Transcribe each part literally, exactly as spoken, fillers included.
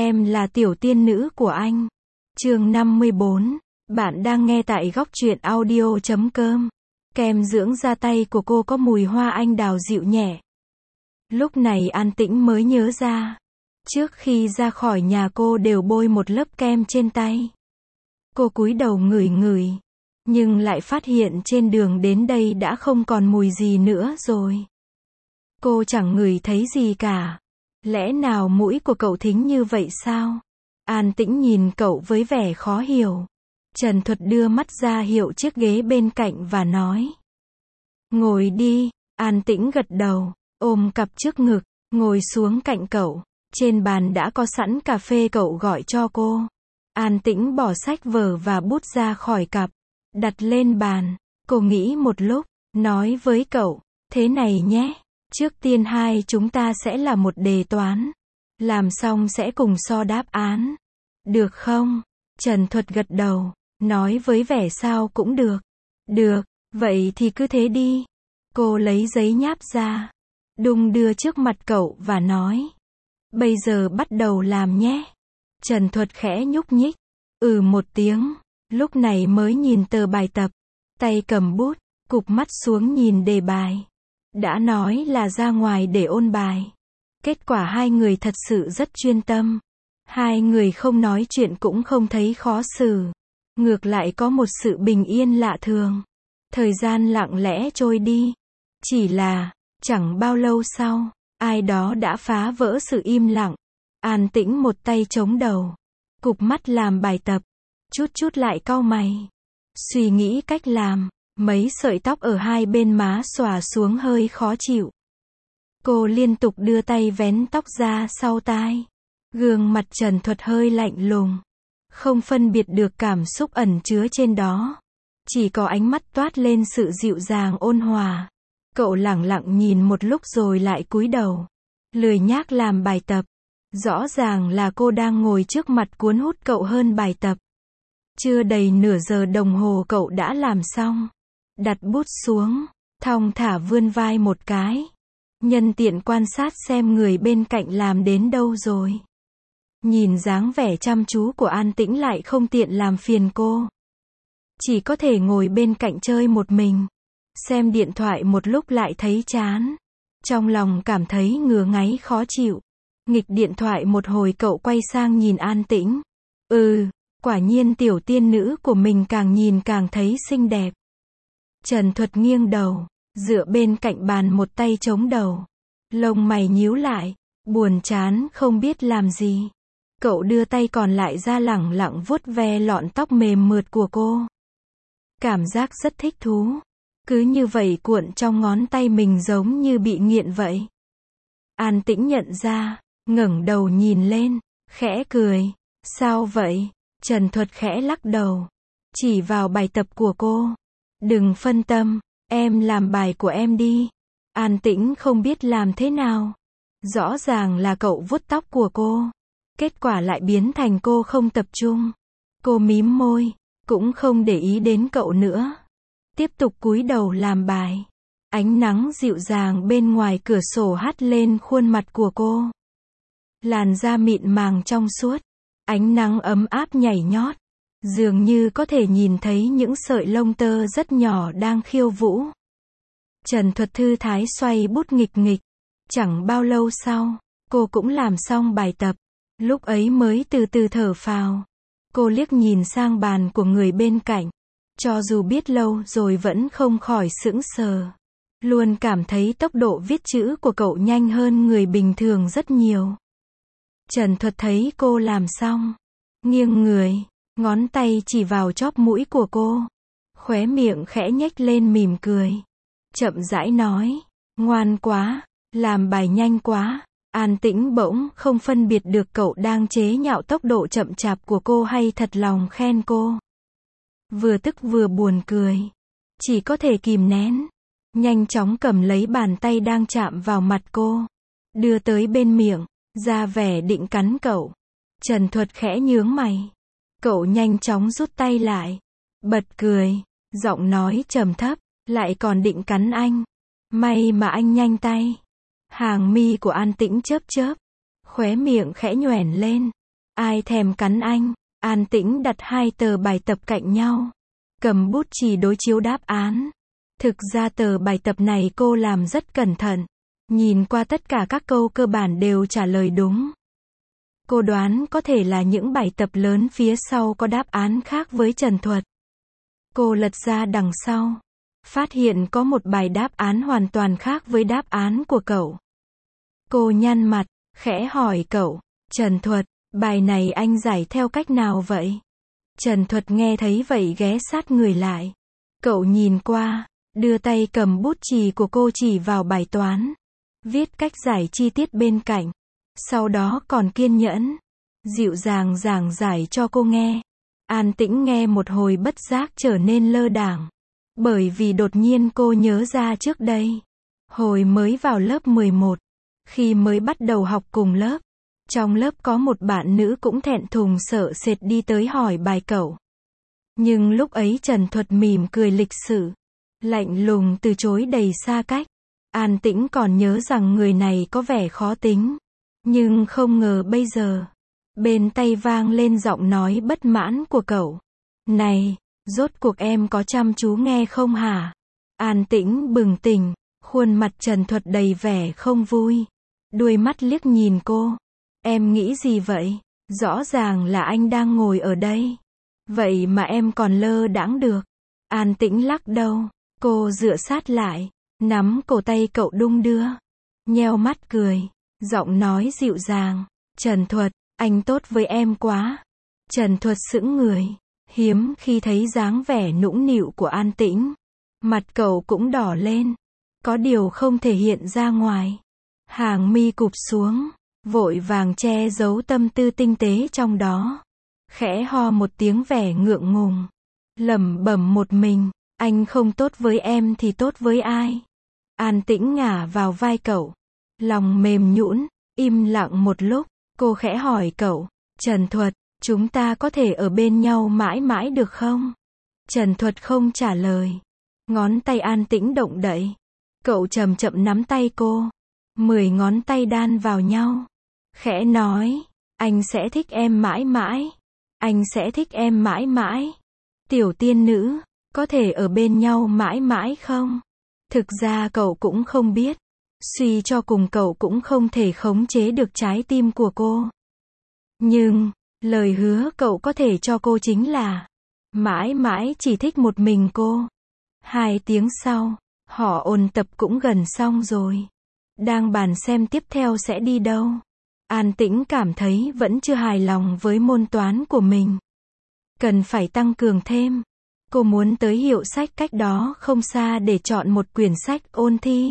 Em là tiểu tiên nữ của anh. Chương năm mươi bốn. Bạn đang nghe tại góc truyện audio chấm com. Kem dưỡng da tay của cô có mùi hoa anh đào dịu nhẹ. Lúc này An Tĩnh mới nhớ ra. Trước khi ra khỏi nhà cô đều bôi một lớp kem trên tay. Cô cúi đầu ngửi ngửi. Nhưng lại phát hiện trên đường đến đây đã không còn mùi gì nữa rồi. Cô chẳng ngửi thấy gì cả. Lẽ nào mũi của cậu thính như vậy sao? An Tĩnh nhìn cậu với vẻ khó hiểu. Trần Thuật đưa mắt ra hiệu chiếc ghế bên cạnh và nói. Ngồi đi. An Tĩnh gật đầu, ôm cặp trước ngực, ngồi xuống cạnh cậu. Trên bàn đã có sẵn cà phê cậu gọi cho cô. An Tĩnh bỏ sách vở và bút ra khỏi cặp, đặt lên bàn. Cô nghĩ một lúc, nói với cậu, thế này nhé. Trước tiên hai chúng ta sẽ là một đề toán. Làm xong sẽ cùng so đáp án. Được không? Trần Thuật gật đầu, nói với vẻ sao cũng được. Được, vậy thì cứ thế đi. Cô lấy giấy nháp ra, đung đưa trước mặt cậu và nói. Bây giờ bắt đầu làm nhé. Trần Thuật khẽ nhúc nhích. Ừ một tiếng, lúc này mới nhìn tờ bài tập. Tay cầm bút, cụp mắt xuống nhìn đề bài. Đã nói là ra ngoài để ôn bài. Kết quả hai người thật sự rất chuyên tâm. Hai người không nói chuyện cũng không thấy khó xử. Ngược lại có một sự bình yên lạ thường. Thời gian lặng lẽ trôi đi. Chỉ là, chẳng bao lâu sau, ai đó đã phá vỡ sự im lặng. An Tĩnh một tay chống đầu, cụp mắt làm bài tập, chút chút lại cau mày. Suy nghĩ cách làm, mấy sợi tóc ở hai bên má xòa xuống hơi khó chịu. Cô liên tục đưa tay vén tóc ra sau tai. Gương mặt Trần Thuật hơi lạnh lùng. Không phân biệt được cảm xúc ẩn chứa trên đó. Chỉ có ánh mắt toát lên sự dịu dàng ôn hòa. Cậu lẳng lặng nhìn một lúc rồi lại cúi đầu. Lười nhác làm bài tập. Rõ ràng là cô đang ngồi trước mặt cuốn hút cậu hơn bài tập. Chưa đầy nửa giờ đồng hồ cậu đã làm xong. Đặt bút xuống, thong thả vươn vai một cái. Nhân tiện quan sát xem người bên cạnh làm đến đâu rồi. Nhìn dáng vẻ chăm chú của An Tĩnh lại không tiện làm phiền cô. Chỉ có thể ngồi bên cạnh chơi một mình. Xem điện thoại một lúc lại thấy chán. Trong lòng cảm thấy ngứa ngáy khó chịu. Nghịch điện thoại một hồi cậu quay sang nhìn An Tĩnh. Ừ, quả nhiên tiểu tiên nữ của mình càng nhìn càng thấy xinh đẹp. Trần Thuật nghiêng đầu, dựa bên cạnh bàn một tay chống đầu. Lông mày nhíu lại, buồn chán không biết làm gì. Cậu đưa tay còn lại ra lẳng lặng vuốt ve lọn tóc mềm mượt của cô. Cảm giác rất thích thú. Cứ như vậy cuộn trong ngón tay mình giống như bị nghiện vậy. An Tĩnh nhận ra, ngẩng đầu nhìn lên, khẽ cười. Sao vậy? Trần Thuật khẽ lắc đầu, chỉ vào bài tập của cô. Đừng phân tâm, em làm bài của em đi. An Tĩnh không biết làm thế nào. Rõ ràng là cậu vuốt tóc của cô. Kết quả lại biến thành cô không tập trung. Cô mím môi, cũng không để ý đến cậu nữa. Tiếp tục cúi đầu làm bài. Ánh nắng dịu dàng bên ngoài cửa sổ hắt lên khuôn mặt của cô. Làn da mịn màng trong suốt. Ánh nắng ấm áp nhảy nhót. Dường như có thể nhìn thấy những sợi lông tơ rất nhỏ đang khiêu vũ. Trần Thuật thư thái xoay bút nghịch nghịch. Chẳng bao lâu sau, cô cũng làm xong bài tập. Lúc ấy mới từ từ thở phào. Cô liếc nhìn sang bàn của người bên cạnh. Cho dù biết lâu rồi vẫn không khỏi sững sờ. Luôn cảm thấy tốc độ viết chữ của cậu nhanh hơn người bình thường rất nhiều. Trần Thuật thấy cô làm xong. Nghiêng người, ngón tay chỉ vào chóp mũi của cô. Khóe miệng khẽ nhếch lên mỉm cười. Chậm rãi nói. Ngoan quá, làm bài nhanh quá. An Tĩnh bỗng không phân biệt được cậu đang chế nhạo tốc độ chậm chạp của cô hay thật lòng khen cô. Vừa tức vừa buồn cười. Chỉ có thể kìm nén. Nhanh chóng cầm lấy bàn tay đang chạm vào mặt cô. Đưa tới bên miệng, ra vẻ định cắn cậu. Trần Thuật khẽ nhướng mày. Cậu nhanh chóng rút tay lại. Bật cười, giọng nói trầm thấp. Lại còn định cắn anh. May mà anh nhanh tay. Hàng mi của An Tĩnh chớp chớp. Khóe miệng khẽ nhoẻn lên. Ai thèm cắn anh. An Tĩnh đặt hai tờ bài tập cạnh nhau. Cầm bút chì đối chiếu đáp án. Thực ra tờ bài tập này cô làm rất cẩn thận. Nhìn qua tất cả các câu cơ bản đều trả lời đúng. Cô đoán có thể là những bài tập lớn phía sau có đáp án khác với Trần Thuật. Cô lật ra đằng sau. Phát hiện có một bài đáp án hoàn toàn khác với đáp án của cậu. Cô nhăn mặt, khẽ hỏi cậu. Trần Thuật, bài này anh giải theo cách nào vậy? Trần Thuật nghe thấy vậy ghé sát người lại. Cậu nhìn qua, đưa tay cầm bút chì của cô chỉ vào bài toán. Viết cách giải chi tiết bên cạnh. Sau đó còn kiên nhẫn, dịu dàng giảng giải cho cô nghe. An Tĩnh nghe một hồi bất giác trở nên lơ đãng. Bởi vì đột nhiên cô nhớ ra trước đây. Hồi mới vào lớp mười một. Khi mới bắt đầu học cùng lớp. Trong lớp có một bạn nữ cũng thẹn thùng sợ sệt đi tới hỏi bài cậu. Nhưng lúc ấy Trần Thuật mỉm cười lịch sự. Lạnh lùng từ chối đầy xa cách. An Tĩnh còn nhớ rằng người này có vẻ khó tính. Nhưng không ngờ bây giờ. Bên tai vang lên giọng nói bất mãn của cậu. Này, rốt cuộc em có chăm chú nghe không hả? An Tĩnh bừng tỉnh, khuôn mặt Trần Thuật đầy vẻ không vui. Đuôi mắt liếc nhìn cô. Em nghĩ gì vậy? Rõ ràng là anh đang ngồi ở đây. Vậy mà em còn lơ đãng được. An Tĩnh lắc đầu. Cô dựa sát lại, nắm cổ tay cậu đung đưa. Nheo mắt cười, giọng nói dịu dàng. Trần Thuật, anh tốt với em quá. Trần Thuật sững người, hiếm khi thấy dáng vẻ nũng nịu của An Tĩnh. Mặt cậu cũng đỏ lên. Có điều không thể hiện ra ngoài. Hàng mi cụp xuống, vội vàng che giấu tâm tư tinh tế trong đó. Khẽ ho một tiếng vẻ ngượng ngùng. Lẩm bẩm một mình, anh không tốt với em thì tốt với ai? An Tĩnh ngả vào vai cậu. Lòng mềm nhũn, im lặng một lúc, cô khẽ hỏi cậu. Trần Thuật, chúng ta có thể ở bên nhau mãi mãi được không? Trần Thuật không trả lời. Ngón tay An Tĩnh động đậy. Cậu chậm chậm nắm tay cô. Mười ngón tay đan vào nhau. Khẽ nói, anh sẽ thích em mãi mãi. Anh sẽ thích em mãi mãi. Tiểu tiên nữ, có thể ở bên nhau mãi mãi không? Thực ra cậu cũng không biết. Suy cho cùng cậu cũng không thể khống chế được trái tim của cô. Nhưng, lời hứa cậu có thể cho cô chính là mãi mãi chỉ thích một mình cô. Hai tiếng sau, họ ôn tập cũng gần xong rồi. Đang bàn xem tiếp theo sẽ đi đâu. An Tĩnh cảm thấy vẫn chưa hài lòng với môn toán của mình. Cần phải tăng cường thêm. Cô muốn tới hiệu sách cách đó không xa để chọn một quyển sách ôn thi.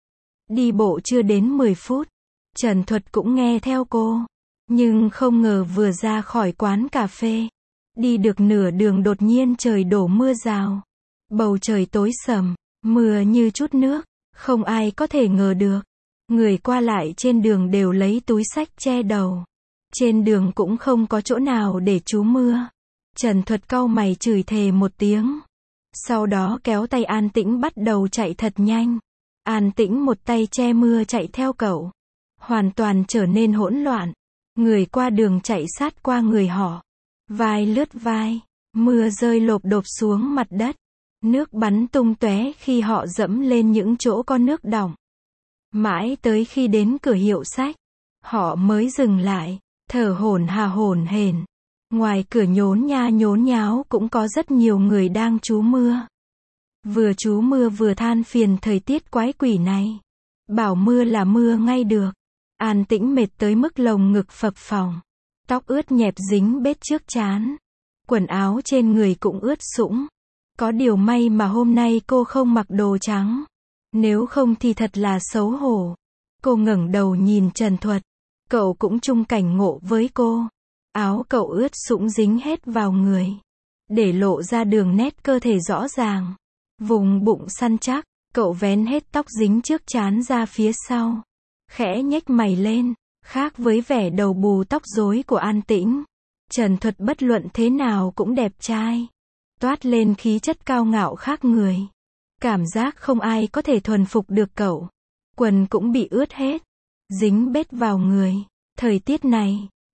Đi bộ chưa đến mười phút. Trần Thuật cũng nghe theo cô. Nhưng không ngờ vừa ra khỏi quán cà phê. Đi được nửa đường đột nhiên trời đổ mưa rào. Bầu trời tối sầm, mưa như chút nước. Không ai có thể ngờ được. Người qua lại trên đường đều lấy túi xách che đầu. Trên đường cũng không có chỗ nào để trú mưa. Trần Thuật cau mày chửi thề một tiếng. Sau đó kéo tay An Tĩnh bắt đầu chạy thật nhanh. An Tĩnh một tay che mưa chạy theo cậu. Hoàn toàn trở nên hỗn loạn. Người qua đường chạy sát qua người họ. Vai lướt vai. Mưa rơi lộp độp xuống mặt đất. Nước bắn tung tóe khi họ dẫm lên những chỗ có nước đọng. Mãi tới khi đến cửa hiệu sách, họ mới dừng lại, thở hổn hà hổn hển. Ngoài cửa nhốn nha nhốn nháo cũng có rất nhiều người đang trú mưa. Vừa trú mưa vừa than phiền thời tiết quái quỷ này. Bảo mưa là mưa ngay được. An Tĩnh mệt tới mức lồng ngực phập phồng. Tóc ướt nhẹp dính bết trước trán. Quần áo trên người cũng ướt sũng. Có điều may mà hôm nay cô không mặc đồ trắng. Nếu không thì thật là xấu hổ. Cô ngẩng đầu nhìn Trần Thuật. Cậu cũng chung cảnh ngộ với cô. Áo cậu ướt sũng dính hết vào người. Để lộ ra đường nét cơ thể rõ ràng. Vùng bụng săn chắc. Cậu vén hết tóc dính trước trán ra phía sau. Khẽ nhếch mày lên. Khác với vẻ đầu bù tóc rối của An Tĩnh. Trần Thuật bất luận thế nào cũng đẹp trai. Toát lên khí chất cao ngạo khác người. Cảm giác không ai có thể thuần phục được cậu. Quần cũng bị ướt hết. Dính bết vào người. Thời tiết này,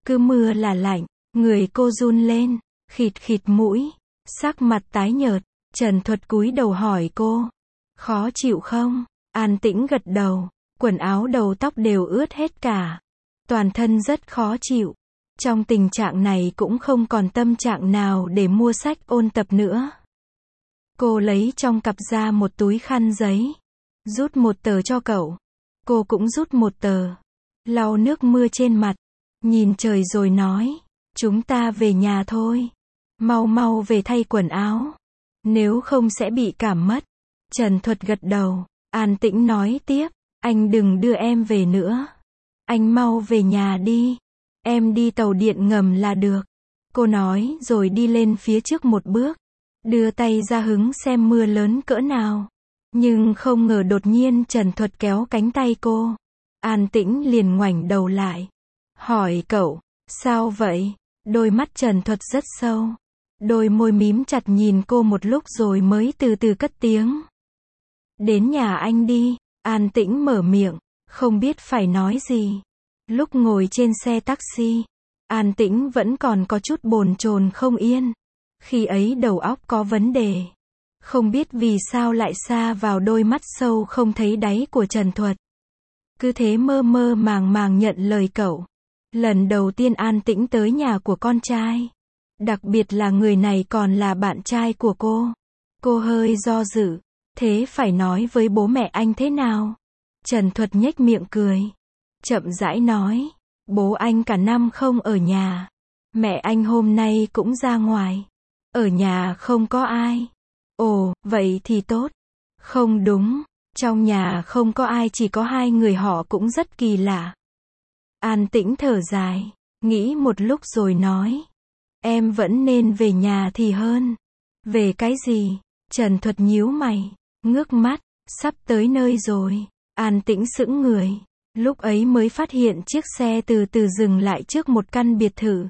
Cứ mưa là lạnh, người cô run lên, khịt khịt mũi, sắc mặt tái nhợt. Trần Thuật cúi đầu hỏi cô, khó chịu không? An Tĩnh gật đầu, quần áo đầu tóc đều ướt hết cả. Toàn thân rất khó chịu. Trong tình trạng này cũng không còn tâm trạng nào để mua sách ôn tập nữa. Cô lấy trong cặp ra một túi khăn giấy, rút một tờ cho cậu. Cô cũng rút một tờ, lau nước mưa trên mặt, nhìn trời rồi nói, chúng ta về nhà thôi. Mau mau về thay quần áo, nếu không sẽ bị cảm mất. Trần Thuật gật đầu. An Tĩnh nói tiếp, anh đừng đưa em về nữa. Anh mau về nhà đi. Em đi tàu điện ngầm là được. Cô nói rồi đi lên phía trước một bước, đưa tay ra hứng xem mưa lớn cỡ nào. Nhưng không ngờ đột nhiên Trần Thuật kéo cánh tay cô. An Tĩnh liền ngoảnh đầu lại, hỏi cậu, sao vậy? Đôi mắt Trần Thuật rất sâu, đôi môi mím chặt nhìn cô một lúc rồi mới từ từ cất tiếng. Đến nhà anh đi. An Tĩnh mở miệng, không biết phải nói gì. Lúc ngồi trên xe taxi, An Tĩnh vẫn còn có chút bồn chồn không yên. Khi ấy đầu óc có vấn đề. Không biết vì sao lại sa vào đôi mắt sâu không thấy đáy của Trần Thuật. Cứ thế mơ mơ màng màng nhận lời cậu. Lần đầu tiên An Tĩnh tới nhà của con trai. Đặc biệt là người này còn là bạn trai của cô. Cô hơi do dự. Thế phải nói với bố mẹ anh thế nào? Trần Thuật nhếch miệng cười, chậm rãi nói, bố anh cả năm không ở nhà. Mẹ anh hôm nay cũng ra ngoài. Ở nhà không có ai. Ồ, vậy thì tốt. Không đúng, trong nhà không có ai, chỉ có hai người, họ cũng rất kỳ lạ. An Tĩnh thở dài, nghĩ một lúc rồi nói, em vẫn nên về nhà thì hơn. Về cái gì? Trần Thuật nhíu mày, ngước mắt, sắp tới nơi rồi. An Tĩnh sững người, lúc ấy mới phát hiện chiếc xe từ từ dừng lại trước một căn biệt thự.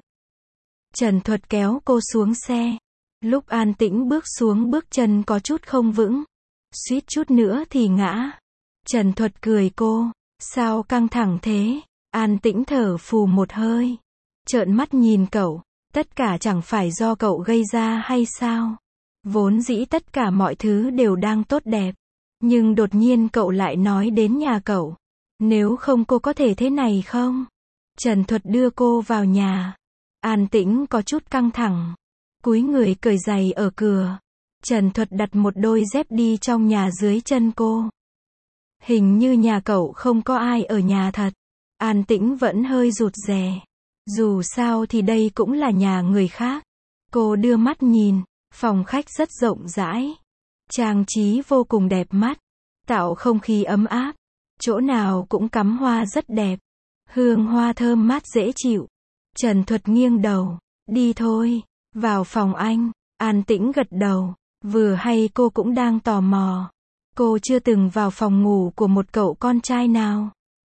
Trần Thuật kéo cô xuống xe. Lúc An Tĩnh bước xuống, bước chân có chút không vững, suýt chút nữa thì ngã. Trần Thuật cười cô, sao căng thẳng thế? An Tĩnh thở phù một hơi, trợn mắt nhìn cậu, tất cả chẳng phải do cậu gây ra hay sao? Vốn dĩ tất cả mọi thứ đều đang tốt đẹp, nhưng đột nhiên cậu lại nói đến nhà cậu. Nếu không cô có thể thế này không? Trần Thuật đưa cô vào nhà. An Tĩnh có chút căng thẳng, cúi người cởi giày ở cửa. Trần Thuật đặt một đôi dép đi trong nhà dưới chân cô. Hình như nhà cậu không có ai ở nhà thật. An Tĩnh vẫn hơi rụt rè. Dù sao thì đây cũng là nhà người khác. Cô đưa mắt nhìn, phòng khách rất rộng rãi, trang trí vô cùng đẹp mắt, tạo không khí ấm áp. Chỗ nào cũng cắm hoa rất đẹp, hương hoa thơm mát dễ chịu. Trần Thuật nghiêng đầu, đi thôi, vào phòng anh. An Tĩnh gật đầu, vừa hay cô cũng đang tò mò. Cô chưa từng vào phòng ngủ của một cậu con trai nào.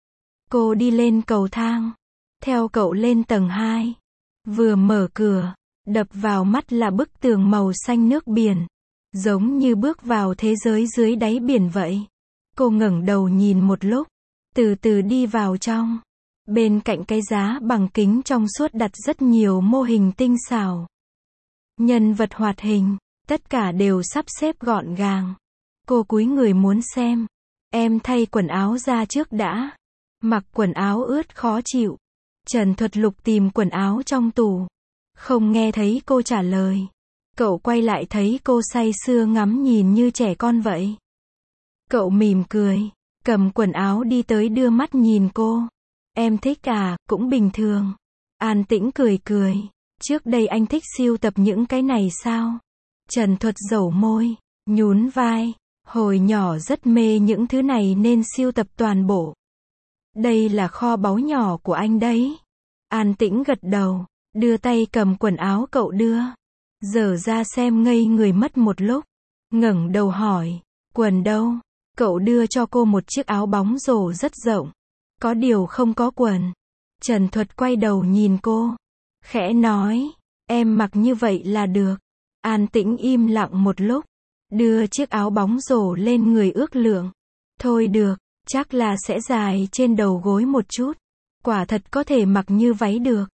Cô đi lên cầu thang, theo cậu lên tầng hai. Vừa mở cửa, đập vào mắt là bức tường màu xanh nước biển, giống như bước vào thế giới dưới đáy biển vậy. Cô ngẩng đầu nhìn một lúc, từ từ đi vào trong. Bên cạnh cái giá bằng kính trong suốt đặt rất nhiều mô hình tinh xảo, nhân vật hoạt hình, tất cả đều sắp xếp gọn gàng. Cô cúi người muốn xem. Em thay quần áo ra trước đã. Mặc quần áo ướt khó chịu. Trần Thuật lục tìm quần áo trong tủ, không nghe thấy cô trả lời. Cậu quay lại thấy cô say sưa ngắm nhìn như trẻ con vậy. Cậu mỉm cười, cầm quần áo đi tới đưa mắt nhìn cô. Em thích à? Cũng bình thường. An Tĩnh cười cười. Trước đây anh thích sưu tập những cái này sao? Trần Thuật dẩu môi, nhún vai. Hồi nhỏ rất mê những thứ này nên sưu tập toàn bộ. Đây là kho báu nhỏ của anh đấy. An Tĩnh gật đầu, đưa tay cầm quần áo cậu đưa. Dở ra xem ngây người mất một lúc. Ngẩng đầu hỏi, quần đâu? Cậu đưa cho cô một chiếc áo bóng rổ rất rộng. Có điều không có quần. Trần Thuật quay đầu nhìn cô, khẽ nói, em mặc như vậy là được. An Tĩnh im lặng một lúc, đưa chiếc áo bóng rổ lên người ước lượng. Thôi được, chắc là sẽ dài trên đầu gối một chút. Quả thật có thể mặc như váy được.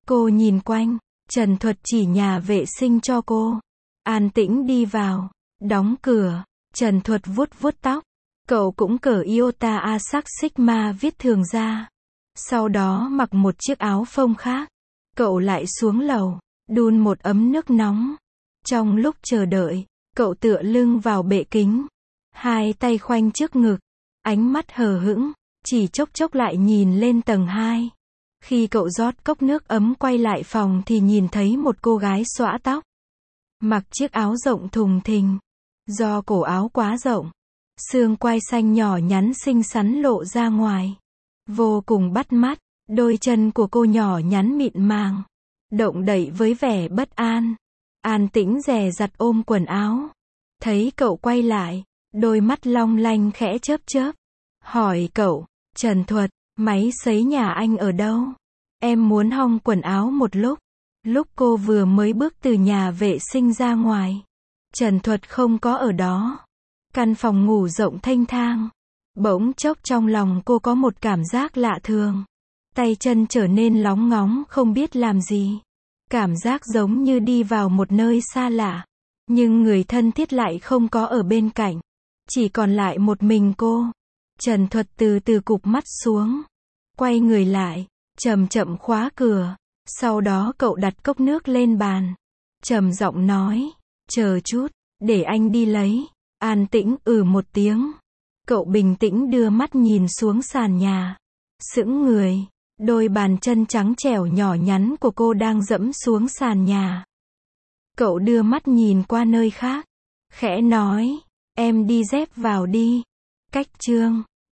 Cô nhìn quanh, Trần Thuật chỉ nhà vệ sinh cho cô. An tĩnh đi vào, đóng cửa, Trần Thuật vuốt vuốt tóc. Cậu cũng cởi iota a sắc sigma viết thường ra. Sau đó mặc một chiếc áo phông khác. Cậu lại xuống lầu, đun một ấm nước nóng. Trong lúc chờ đợi, cậu tựa lưng vào bệ kính. Hai tay khoanh trước ngực, ánh mắt hờ hững, chỉ chốc chốc lại nhìn lên tầng hai. Khi cậu rót cốc nước ấm quay lại phòng thì nhìn thấy một cô gái xõa tóc. Mặc chiếc áo rộng thùng thình. Do cổ áo quá rộng, xương quai xanh nhỏ nhắn xinh xắn lộ ra ngoài. Vô cùng bắt mắt, đôi chân của cô nhỏ nhắn mịn màng. Động đậy với vẻ bất an. An tĩnh dè dặt ôm quần áo. Thấy cậu quay lại, đôi mắt long lanh khẽ chớp chớp. Hỏi cậu, Trần Thuật, máy sấy nhà anh ở đâu? Em muốn hong quần áo một lúc. Lúc cô vừa mới bước từ nhà vệ sinh ra ngoài, Trần Thuật không có ở đó. Căn phòng ngủ rộng thênh thang. Bỗng chốc trong lòng cô có một cảm giác lạ thường. Tay chân trở nên lóng ngóng không biết làm gì. Cảm giác giống như đi vào một nơi xa lạ. Nhưng người thân thiết lại không có ở bên cạnh. Chỉ còn lại một mình cô. Trần Thuật từ từ cụp mắt xuống. Quay người lại, chậm chậm khóa cửa. Sau đó cậu đặt cốc nước lên bàn. Trầm giọng nói, chờ chút, để anh đi lấy. An tĩnh ừ một tiếng. Cậu bình tĩnh đưa mắt nhìn xuống sàn nhà. Sững người, đôi bàn chân trắng trẻo nhỏ nhắn của cô đang dẫm xuống sàn nhà. Cậu đưa mắt nhìn qua nơi khác. Khẽ nói, em đi dép vào đi. Cách chương